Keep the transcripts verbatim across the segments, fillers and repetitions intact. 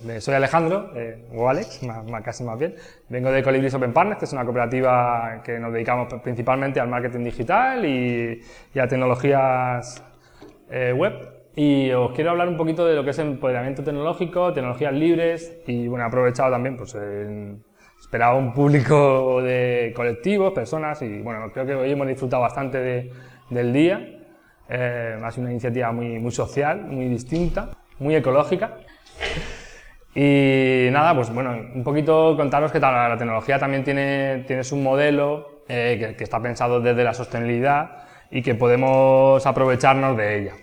soy Alejandro, eh, o Alex, más, más, casi más bien. Vengo de Colibris Open Partners, que es una cooperativa que nos dedicamos principalmente al marketing digital y, y a tecnologías eh, web. Y os quiero hablar un poquito de lo que es empoderamiento tecnológico, tecnologías libres y, bueno, he aprovechado también, pues, en, esperaba un público de colectivos, personas y, bueno, creo que hoy hemos disfrutado bastante de, del día. Eh, ha sido una iniciativa muy, muy social, muy distinta, muy ecológica. Y nada, pues bueno, un poquito contaros que la, la tecnología también tiene, tiene su modelo eh, que, que está pensado desde la sostenibilidad y que podemos aprovecharnos de ella.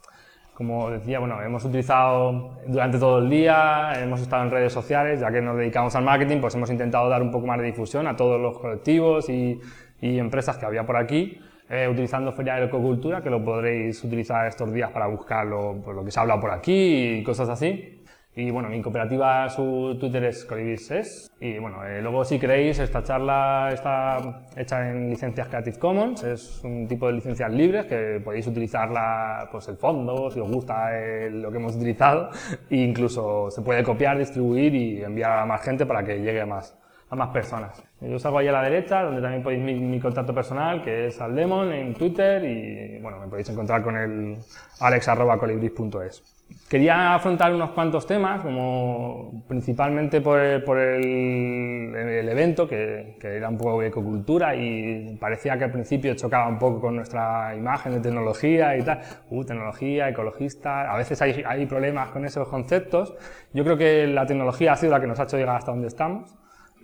Como decía, bueno, hemos utilizado durante todo el día, hemos estado en redes sociales, ya que nos dedicamos al marketing, pues hemos intentado dar un poco más de difusión a todos los colectivos y, y empresas que había por aquí. Eh, utilizando Feria de Ecocultura, que lo podréis utilizar estos días para buscar lo, pues, lo que se ha hablado por aquí y cosas así. Y bueno, mi cooperativa, su Twitter es Colibris. Y bueno, eh, luego si queréis, esta charla está hecha en licencias Creative Commons, es un tipo de licencias libres que podéis utilizarla, pues el fondo, si os gusta eh, lo que hemos utilizado, e incluso se puede copiar, distribuir y enviar a más gente para que llegue a más. a más personas. Yo salgo ahí a la derecha, donde también podéis mi, mi contacto personal, que es Aldemon en Twitter, y bueno, me podéis encontrar con el alex arroba colibris punto es. Quería afrontar unos cuantos temas, como principalmente por el, por el, el evento, que, que era un poco de ecocultura, y parecía que al principio chocaba un poco con nuestra imagen de tecnología y tal. Uh, tecnología, ecologista, a veces hay, hay problemas con esos conceptos. Yo creo que la tecnología ha sido la que nos ha hecho llegar hasta donde estamos.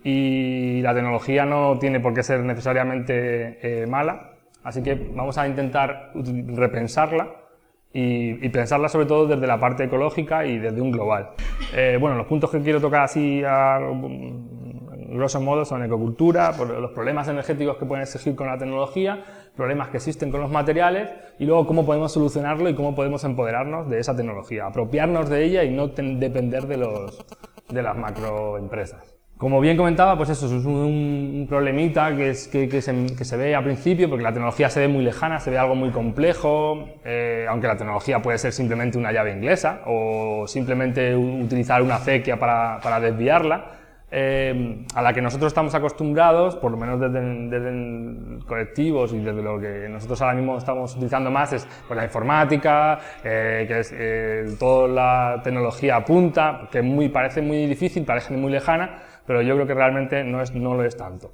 Y la tecnología no tiene por qué ser necesariamente eh, mala, así que vamos a intentar repensarla y, y pensarla sobre todo desde la parte ecológica y desde un global. Eh, bueno, los puntos que quiero tocar así a grosso modo son ecocultura, por los problemas energéticos que pueden surgir con la tecnología, problemas que existen con los materiales y luego cómo podemos solucionarlo y cómo podemos empoderarnos de esa tecnología, apropiarnos de ella y no depender de, los, de las macroempresas. Como bien comentaba, pues eso es un, un problemita que, es, que, que, se, que se ve al principio, porque la tecnología se ve muy lejana, se ve algo muy complejo, eh, aunque la tecnología puede ser simplemente una llave inglesa o simplemente utilizar una acequia para, para desviarla, eh, a la que nosotros estamos acostumbrados, por lo menos desde, desde colectivos y desde lo que nosotros ahora mismo estamos utilizando más, es pues, la informática, eh, que es eh, toda la tecnología punta, que muy, parece muy difícil, parece muy lejana, pero yo creo que realmente no, es, no lo es tanto.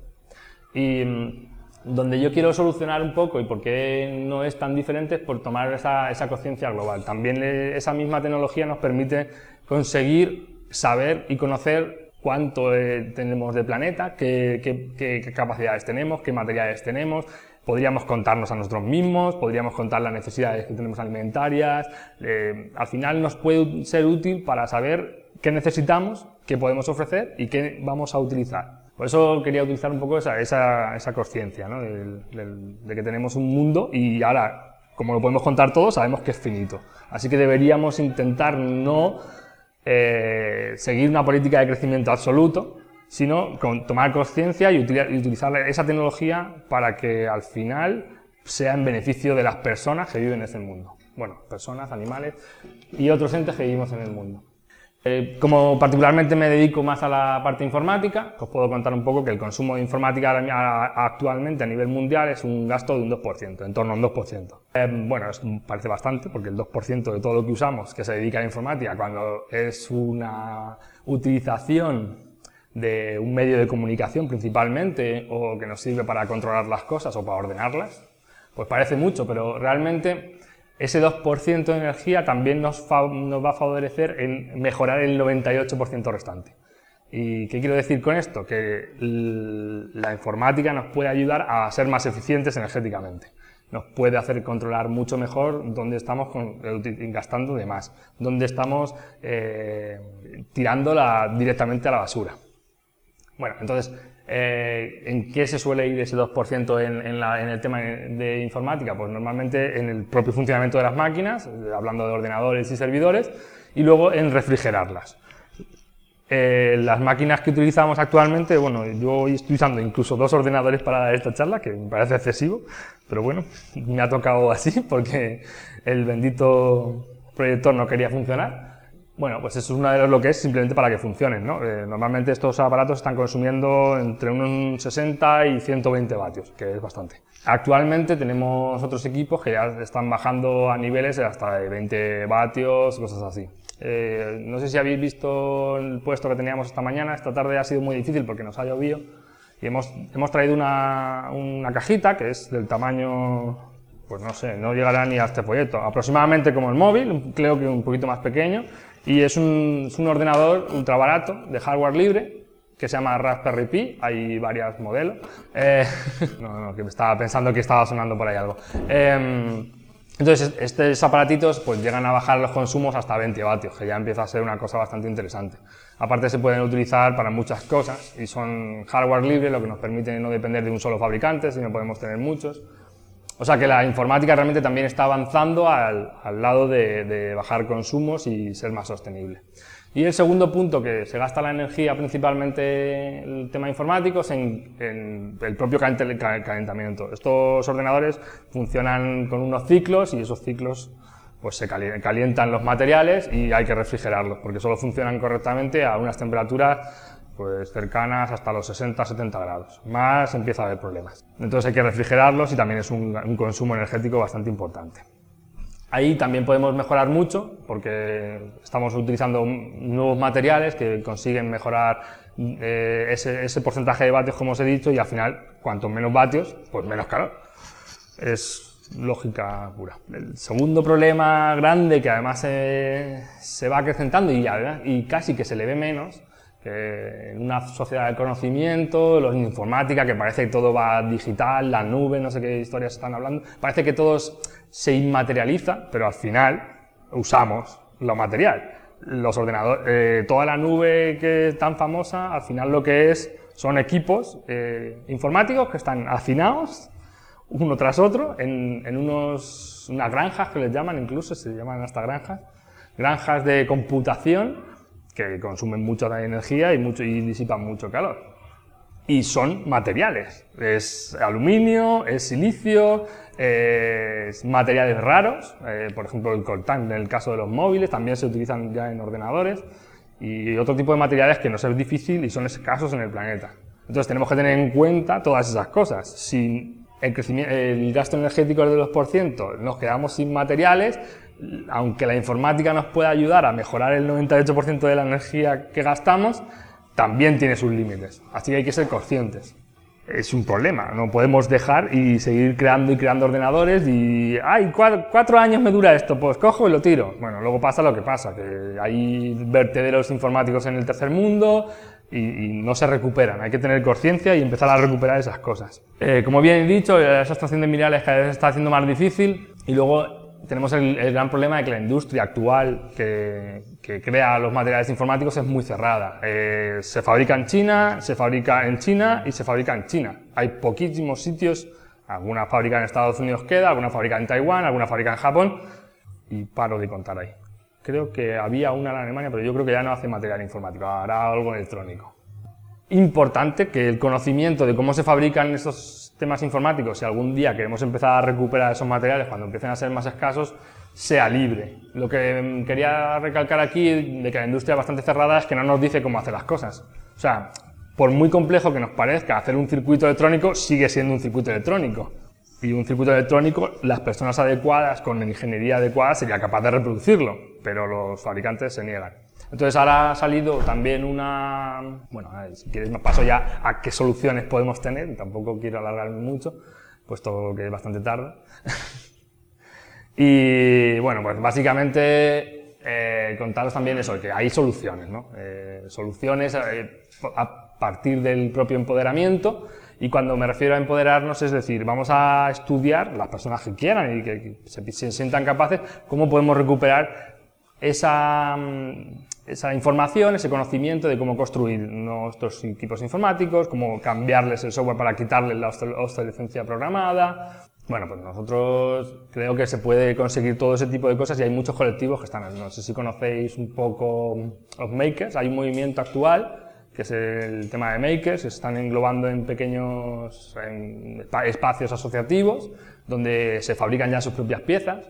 Y mmm, donde yo quiero solucionar un poco y por qué no es tan diferente es por tomar esa, esa conciencia global. También le, esa misma tecnología nos permite conseguir saber y conocer cuánto eh, tenemos de planeta, qué, qué, qué, qué capacidades tenemos, qué materiales tenemos. Podríamos contarnos a nosotros mismos, podríamos contar las necesidades que tenemos alimentarias. Eh, al final nos puede ser útil para saber qué necesitamos, qué podemos ofrecer y qué vamos a utilizar. Por eso quería utilizar un poco esa, esa, esa consciencia, ¿no? de, de, de que tenemos un mundo y ahora, como lo podemos contar todo, sabemos que es finito. Así que deberíamos intentar no eh, seguir una política de crecimiento absoluto, sino con, tomar conciencia y, util, y utilizar esa tecnología para que al final sea en beneficio de las personas que viven en ese mundo. Bueno, personas, animales y otros entes que vivimos en el mundo. Eh, como particularmente me dedico más a la parte informática, os puedo contar un poco que el consumo de informática actualmente a nivel mundial es un gasto de un dos por ciento, en torno a un dos por ciento. Eh, bueno, es, parece bastante, porque el dos por ciento de todo lo que usamos que se dedica a la informática, cuando es una utilización de un medio de comunicación principalmente, o que nos sirve para controlar las cosas o para ordenarlas, pues parece mucho, pero realmente ese dos por ciento de energía también nos, nos va a favorecer en mejorar el noventa y ocho por ciento restante. ¿Y qué quiero decir con esto? Que la informática nos puede ayudar a ser más eficientes energéticamente. Nos puede hacer controlar mucho mejor dónde estamos con, gastando de más, dónde estamos eh, tirándola directamente a la basura. Bueno, entonces, Eh, ¿en qué se suele ir ese dos por ciento en, en, la, en el tema de informática? Pues normalmente en el propio funcionamiento de las máquinas, hablando de ordenadores y servidores, y luego en refrigerarlas. Eh, las máquinas que utilizamos actualmente, bueno, yo estoy usando incluso dos ordenadores para dar esta charla, que me parece excesivo, pero bueno, me ha tocado así porque el bendito proyector no quería funcionar. Bueno, pues eso es uno de los lo que es simplemente para que funcionen, ¿no? Eh, normalmente estos aparatos están consumiendo entre unos sesenta y ciento veinte vatios, que es bastante. Actualmente tenemos otros equipos que ya están bajando a niveles de hasta de veinte vatios, cosas así. Eh, no sé si habéis visto el puesto que teníamos esta mañana, esta tarde ha sido muy difícil porque nos ha llovido y hemos, hemos traído una, una cajita que es del tamaño, pues no sé, no llegará ni a este folleto, aproximadamente como el móvil, creo que un poquito más pequeño. Y es un, es un ordenador ultra barato de hardware libre que se llama Raspberry Pi, hay varios modelos. Eh, no, no, que me estaba pensando que estaba sonando por ahí algo. Eh, entonces, estos aparatitos pues llegan a bajar los consumos hasta veinte vatios, que ya empieza a ser una cosa bastante interesante. Aparte se pueden utilizar para muchas cosas y son hardware libre, lo que nos permite no depender de un solo fabricante, sino podemos tener muchos. O sea que la informática realmente también está avanzando al, al lado de, de bajar consumos y ser más sostenible. Y el segundo punto, que se gasta la energía principalmente el tema informático, es en, en el propio calentamiento. Estos ordenadores funcionan con unos ciclos y esos ciclos pues se calientan los materiales y hay que refrigerarlos, porque solo funcionan correctamente a unas temperaturas pues cercanas hasta los sesenta a setenta grados, más empieza a haber problemas. Entonces hay que refrigerarlos y también es un, un consumo energético bastante importante. Ahí también podemos mejorar mucho porque estamos utilizando nuevos materiales que consiguen mejorar eh, ese, ese porcentaje de vatios, como os he dicho, y al final, cuanto menos vatios, pues menos calor. Es lógica pura. El segundo problema grande, que además se, se va acrecentando y, y casi que se le ve menos, que en una sociedad de conocimiento, la informática, que parece que todo va digital, la nube, no sé qué historias están hablando, parece que todo se inmaterializa, pero al final usamos lo material. Los ordenadores, eh, toda la nube que es tan famosa, al final lo que es son equipos eh, informáticos que están hacinados uno tras otro en, en unos, unas granjas que les llaman, incluso se llaman hasta granjas, granjas de computación, que consumen mucha energía y, mucho, y disipan mucho calor. Y son materiales, es aluminio, es silicio, eh, es materiales raros, eh, por ejemplo el coltán en el caso de los móviles, también se utilizan ya en ordenadores, y otro tipo de materiales que nos es difícil y son escasos en el planeta. Entonces tenemos que tener en cuenta todas esas cosas. Si el, crecimiento, el gasto energético es de dos por ciento, nos quedamos sin materiales, aunque la informática nos pueda ayudar a mejorar el noventa y ocho por ciento de la energía que gastamos, también tiene sus límites, así que hay que ser conscientes. Es un problema, no podemos dejar y seguir creando y creando ordenadores y ¡ay, cuatro, cuatro años me dura esto! Pues cojo y lo tiro. Bueno, luego pasa lo que pasa, que hay vertederos informáticos en el tercer mundo y, y no se recuperan. Hay que tener conciencia y empezar a recuperar esas cosas. Eh, como bien he dicho, esa extracción de minerales cada vez se está haciendo más difícil y luego tenemos el, el gran problema de que la industria actual que, que crea los materiales informáticos es muy cerrada. Eh, se fabrica en China, se fabrica en China y se fabrica en China. Hay poquísimos sitios, alguna fábrica en Estados Unidos queda, alguna fábrica en Taiwán, alguna fábrica en Japón y paro de contar ahí. Creo que había una en Alemania, pero yo creo que ya no hace material informático, hará algo electrónico. Importante que el conocimiento de cómo se fabrican estos temas informáticos, si algún día queremos empezar a recuperar esos materiales cuando empiecen a ser más escasos, sea libre. Lo que quería recalcar aquí de que la industria es bastante cerrada es que no nos dice cómo hacer las cosas. O sea, por muy complejo que nos parezca hacer un circuito electrónico, sigue siendo un circuito electrónico. Y un circuito electrónico, las personas adecuadas, con la ingeniería adecuada, sería capaz de reproducirlo, pero los fabricantes se niegan. Entonces ahora ha salido también una... Bueno, si quieres me paso ya a qué soluciones podemos tener, tampoco quiero alargarme mucho, puesto que es bastante tarde. Y bueno, pues básicamente eh, contaros también eso, que hay soluciones, ¿no? Eh, soluciones eh, a partir del propio empoderamiento, y cuando me refiero a empoderarnos es decir, vamos a estudiar, las personas que quieran y que, que se, se sientan capaces, cómo podemos recuperar esa... esa información, ese conocimiento de cómo construir nuestros equipos informáticos, cómo cambiarles el software para quitarles la obsolescencia programada. Bueno, pues nosotros creo que se puede conseguir todo ese tipo de cosas y hay muchos colectivos que están, no sé si conocéis un poco los makers, hay un movimiento actual que es el tema de makers, se están englobando en pequeños en espacios asociativos donde se fabrican ya sus propias piezas.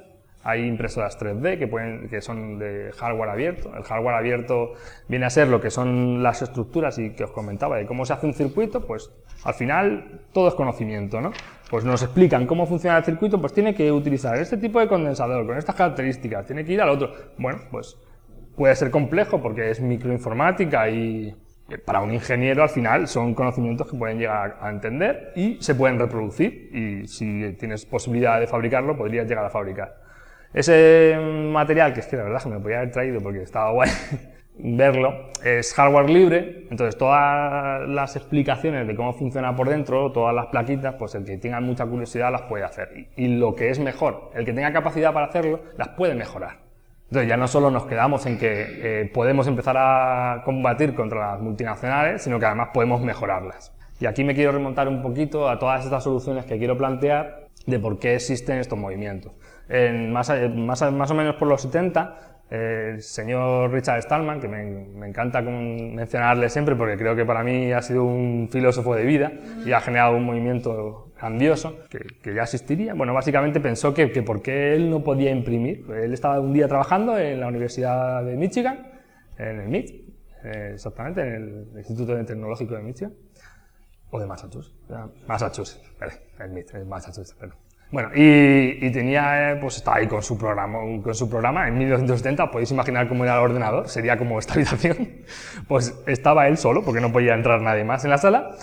Hay impresoras tres D que, pueden, que son de hardware abierto. El hardware abierto viene a ser lo que son las estructuras y que os comentaba de cómo se hace un circuito, pues al final todo es conocimiento, ¿no? Pues nos explican cómo funciona el circuito, pues tiene que utilizar este tipo de condensador con estas características, tiene que ir al otro. Bueno, pues puede ser complejo porque es microinformática y para un ingeniero al final son conocimientos que pueden llegar a entender y se pueden reproducir y si tienes posibilidad de fabricarlo podrías llegar a fabricar. Ese material, que es que la verdad que me podía haber traído porque estaba guay verlo, es hardware libre, entonces todas las explicaciones de cómo funciona por dentro, todas las plaquitas, pues el que tenga mucha curiosidad las puede hacer. Y, y lo que es mejor, el que tenga capacidad para hacerlo, las puede mejorar. Entonces ya no solo nos quedamos en que eh, podemos empezar a combatir contra las multinacionales, sino que además podemos mejorarlas. Y aquí me quiero remontar un poquito a todas estas soluciones que quiero plantear de por qué existen estos movimientos. En más, más, más o menos por los setenta, eh, el señor Richard Stallman, que me, me encanta mencionarle siempre porque creo que para mí ha sido un filósofo de vida y ha generado un movimiento grandioso que, que ya existiría. Bueno, básicamente pensó que, que por qué él no podía imprimir. Él estaba un día trabajando en la Universidad de Michigan, en el M I T, eh, exactamente, en el Instituto Tecnológico de Michigan, o de Massachusetts, Massachusetts, vale, el M I T, el Massachusetts, perdón. Bueno, y, y tenía, pues estaba ahí con su programa, con su programa en mil novecientos setenta, podéis imaginar cómo era el ordenador, sería como esta habitación, pues estaba él solo, porque no podía entrar nadie más en la sala,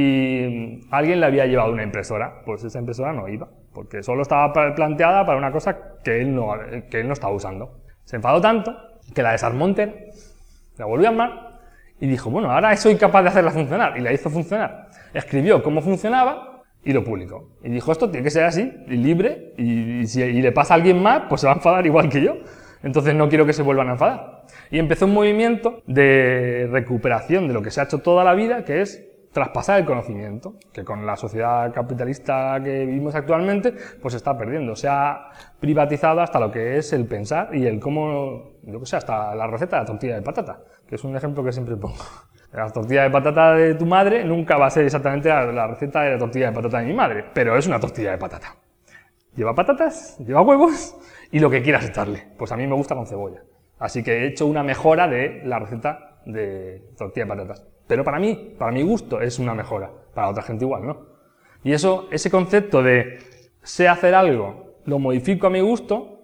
y alguien le había llevado una impresora, pues esa impresora no iba, porque solo estaba planteada para una cosa que él no, que él no estaba usando. Se enfadó tanto que la desarmó entera, la volvió a armar, y dijo, bueno, ahora soy capaz de hacerla funcionar, y la hizo funcionar. Escribió cómo funcionaba, y lo publicó. Y dijo, esto tiene que ser así, y libre, y, y si y le pasa a alguien más, pues se va a enfadar igual que yo. Entonces no quiero que se vuelvan a enfadar. Y empezó un movimiento de recuperación de lo que se ha hecho toda la vida, que es traspasar el conocimiento, que con la sociedad capitalista que vivimos actualmente, pues se está perdiendo. Se ha privatizado hasta lo que es el pensar y el cómo, yo qué sé, hasta la receta de la tortilla de patata, que es un ejemplo que siempre pongo. La tortilla de patata de tu madre nunca va a ser exactamente la, la receta de la tortilla de patata de mi madre, pero es una tortilla de patata. Lleva patatas, lleva huevos y lo que quieras echarle. Pues a mí me gusta con cebolla. Así que he hecho una mejora de la receta de tortilla de patatas. Pero para mí, para mi gusto, es una mejora. Para otra gente igual, ¿no? Y eso, ese concepto de sé hacer algo, lo modifico a mi gusto,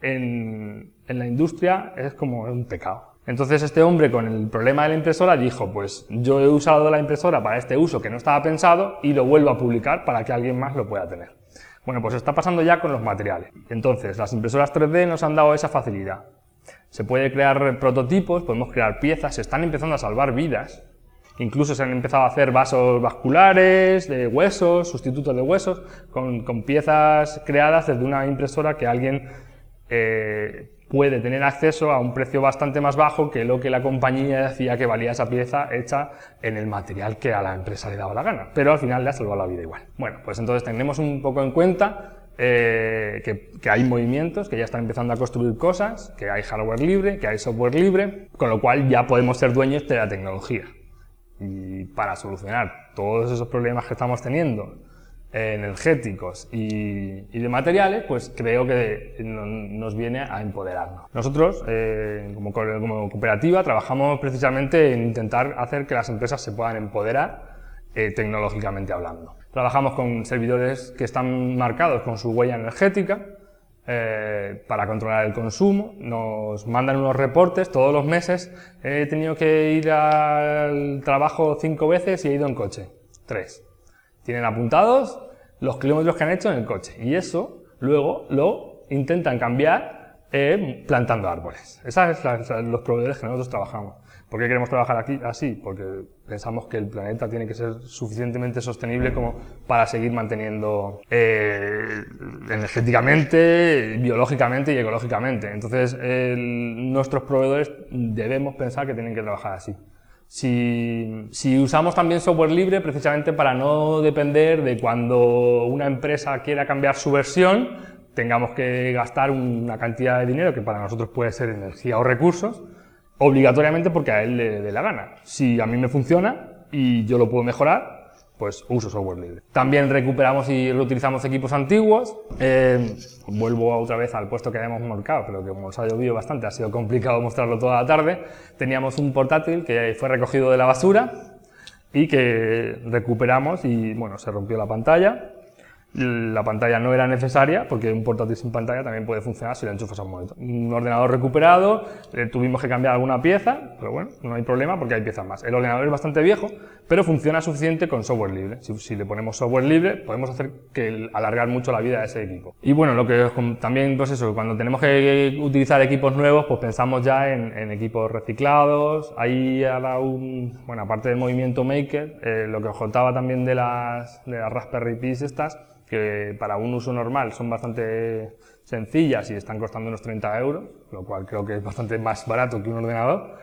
en, en la industria es como un pecado. Entonces este hombre con el problema de la impresora dijo, pues yo he usado la impresora para este uso que no estaba pensado y lo vuelvo a publicar para que alguien más lo pueda tener. Bueno, pues está pasando ya con los materiales. Entonces las impresoras tres D nos han dado esa facilidad. Se puede crear prototipos, podemos crear piezas, se están empezando a salvar vidas. Incluso se han empezado a hacer vasos vasculares, de huesos, sustitutos de huesos, con, con piezas creadas desde una impresora que alguien eh, puede tener acceso a un precio bastante más bajo que lo que la compañía decía que valía esa pieza hecha en el material que a la empresa le daba la gana, pero al final le ha salvado la vida igual. Bueno, pues entonces tenemos un poco en cuenta eh, que, que hay movimientos, que ya están empezando a construir cosas, que hay hardware libre, que hay software libre, con lo cual ya podemos ser dueños de la tecnología. Y para solucionar todos esos problemas que estamos teniendo, energéticos y, y de materiales, pues creo que nos viene a empoderarnos. Nosotros, eh, como, como cooperativa, trabajamos precisamente en intentar hacer que las empresas se puedan empoderar eh, tecnológicamente hablando. Trabajamos con servidores que están marcados con su huella energética eh, para controlar el consumo. Nos mandan unos reportes todos los meses. He tenido que ir al trabajo cinco veces y he ido en coche, tres. Tienen apuntados los kilómetros que han hecho en el coche y eso luego lo intentan cambiar eh, plantando árboles. Esos son los proveedores que nosotros trabajamos. ¿Por qué queremos trabajar aquí así? Porque pensamos que el planeta tiene que ser suficientemente sostenible como para seguir manteniendo eh, energéticamente, biológicamente y ecológicamente. Entonces, el, nuestros proveedores debemos pensar que tienen que trabajar así. Si, si usamos también software libre, precisamente para no depender de cuando una empresa quiera cambiar su versión, tengamos que gastar una cantidad de dinero que para nosotros puede ser energía o recursos, obligatoriamente porque a él le dé la gana. Si a mí me funciona y yo lo puedo mejorar, pues uso software libre. También recuperamos y reutilizamos equipos antiguos. Eh, vuelvo otra vez al puesto que habíamos marcado, pero que como os ha llovido bastante, ha sido complicado mostrarlo toda la tarde. Teníamos un portátil que fue recogido de la basura y que recuperamos y, bueno, se rompió la pantalla. La pantalla no era necesaria, porque un portátil sin pantalla también puede funcionar si le enchufas a un monitor. Un ordenador recuperado, eh, tuvimos que cambiar alguna pieza, pero bueno, no hay problema porque hay piezas más. El ordenador es bastante viejo, pero funciona suficiente con software libre. Si, si le ponemos software libre, podemos hacer que el, alargar mucho la vida de ese equipo. Y bueno, lo que también, pues eso, cuando tenemos que utilizar equipos nuevos, pues pensamos ya en, en equipos reciclados. Ahí ahora un, bueno, aparte del movimiento Maker, eh, lo que os contaba también de las, de las Raspberry Pis estas, que para un uso normal son bastante sencillas y están costando unos treinta euros, lo cual creo que es bastante más barato que un ordenador.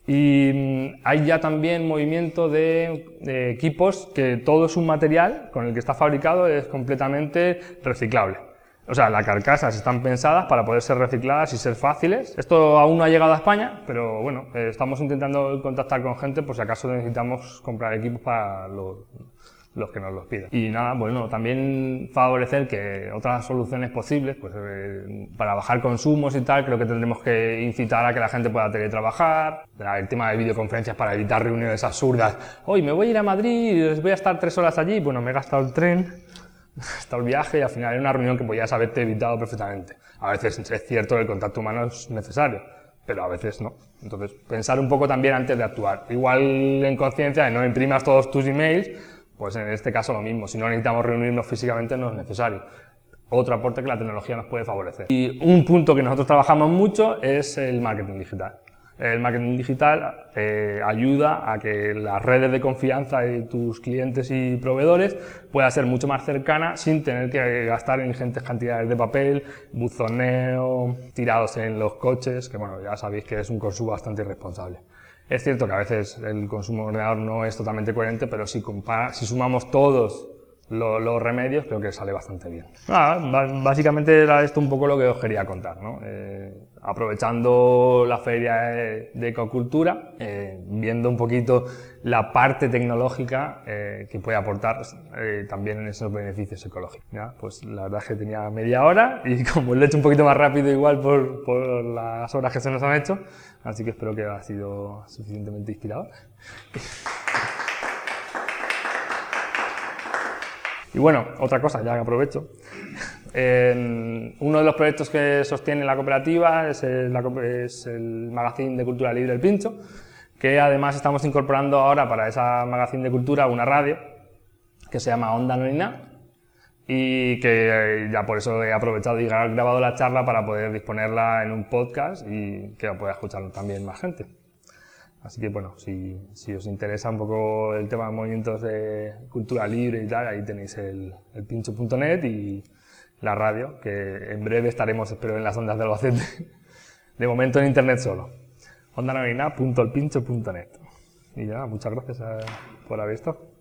Y hay ya también movimiento de, de equipos que todo es un material con el que está fabricado, es completamente reciclable. O sea, las carcasas están pensadas para poder ser recicladas y ser fáciles. Esto aún no ha llegado a España, pero bueno, eh, estamos intentando contactar con gente por si acaso necesitamos comprar equipos para los... los que nos los piden. Y nada, bueno, también favorecer que otras soluciones posibles, pues eh, para bajar consumos y tal, creo que tendremos que incitar a que la gente pueda teletrabajar, el tema de videoconferencias para evitar reuniones absurdas. Hoy me voy a ir a Madrid y voy a estar tres horas allí, bueno, me he gastado el tren, hasta el viaje y al final es una reunión que podías haberte evitado perfectamente. A veces es cierto que el contacto humano es necesario, pero a veces no. Entonces, pensar un poco también antes de actuar. Igual en conciencia, no imprimas todos tus emails, pues en este caso lo mismo, si no necesitamos reunirnos físicamente no es necesario. Otro aporte que la tecnología nos puede favorecer. Y un punto que nosotros trabajamos mucho es el marketing digital. El marketing digital eh, ayuda a que las redes de confianza de tus clientes y proveedores pueda ser mucho más cercana sin tener que gastar ingentes cantidades de papel, buzoneo, tirados en los coches, que bueno, ya sabéis que es un consumo bastante irresponsable. Es cierto que a veces el consumo de ordenador no es totalmente coherente, pero si, compara, si sumamos todos los, los remedios, creo que sale bastante bien. Ah, básicamente era esto un poco lo que os quería contar, ¿no? Eh, aprovechando la feria de, de ecocultura, eh, viendo un poquito la parte tecnológica eh, que puede aportar eh, también en esos beneficios ecológicos. ¿Ya? Pues la verdad es que tenía media hora y como lo he hecho un poquito más rápido igual por, por las horas que se nos han hecho, así que espero que haya sido suficientemente inspirador. Y bueno, otra cosa, ya que aprovecho. Eh, uno de los proyectos que sostiene la cooperativa es el, la, es el Magazine de Cultura Libre El Pincho, que además estamos incorporando ahora para esa Magazine de Cultura una radio que se llama Onda Noina y que eh, ya por eso he aprovechado y he grabado la charla para poder disponerla en un podcast y que la pueda escuchar también más gente. Así que bueno, si, si os interesa un poco el tema de movimientos de cultura libre y tal, ahí tenéis el, el pincho punto net y la radio, que en breve estaremos, espero, en las ondas de Albacete. De momento en internet solo. onda noina punto el pincho punto net. Y ya, muchas gracias por haber estado.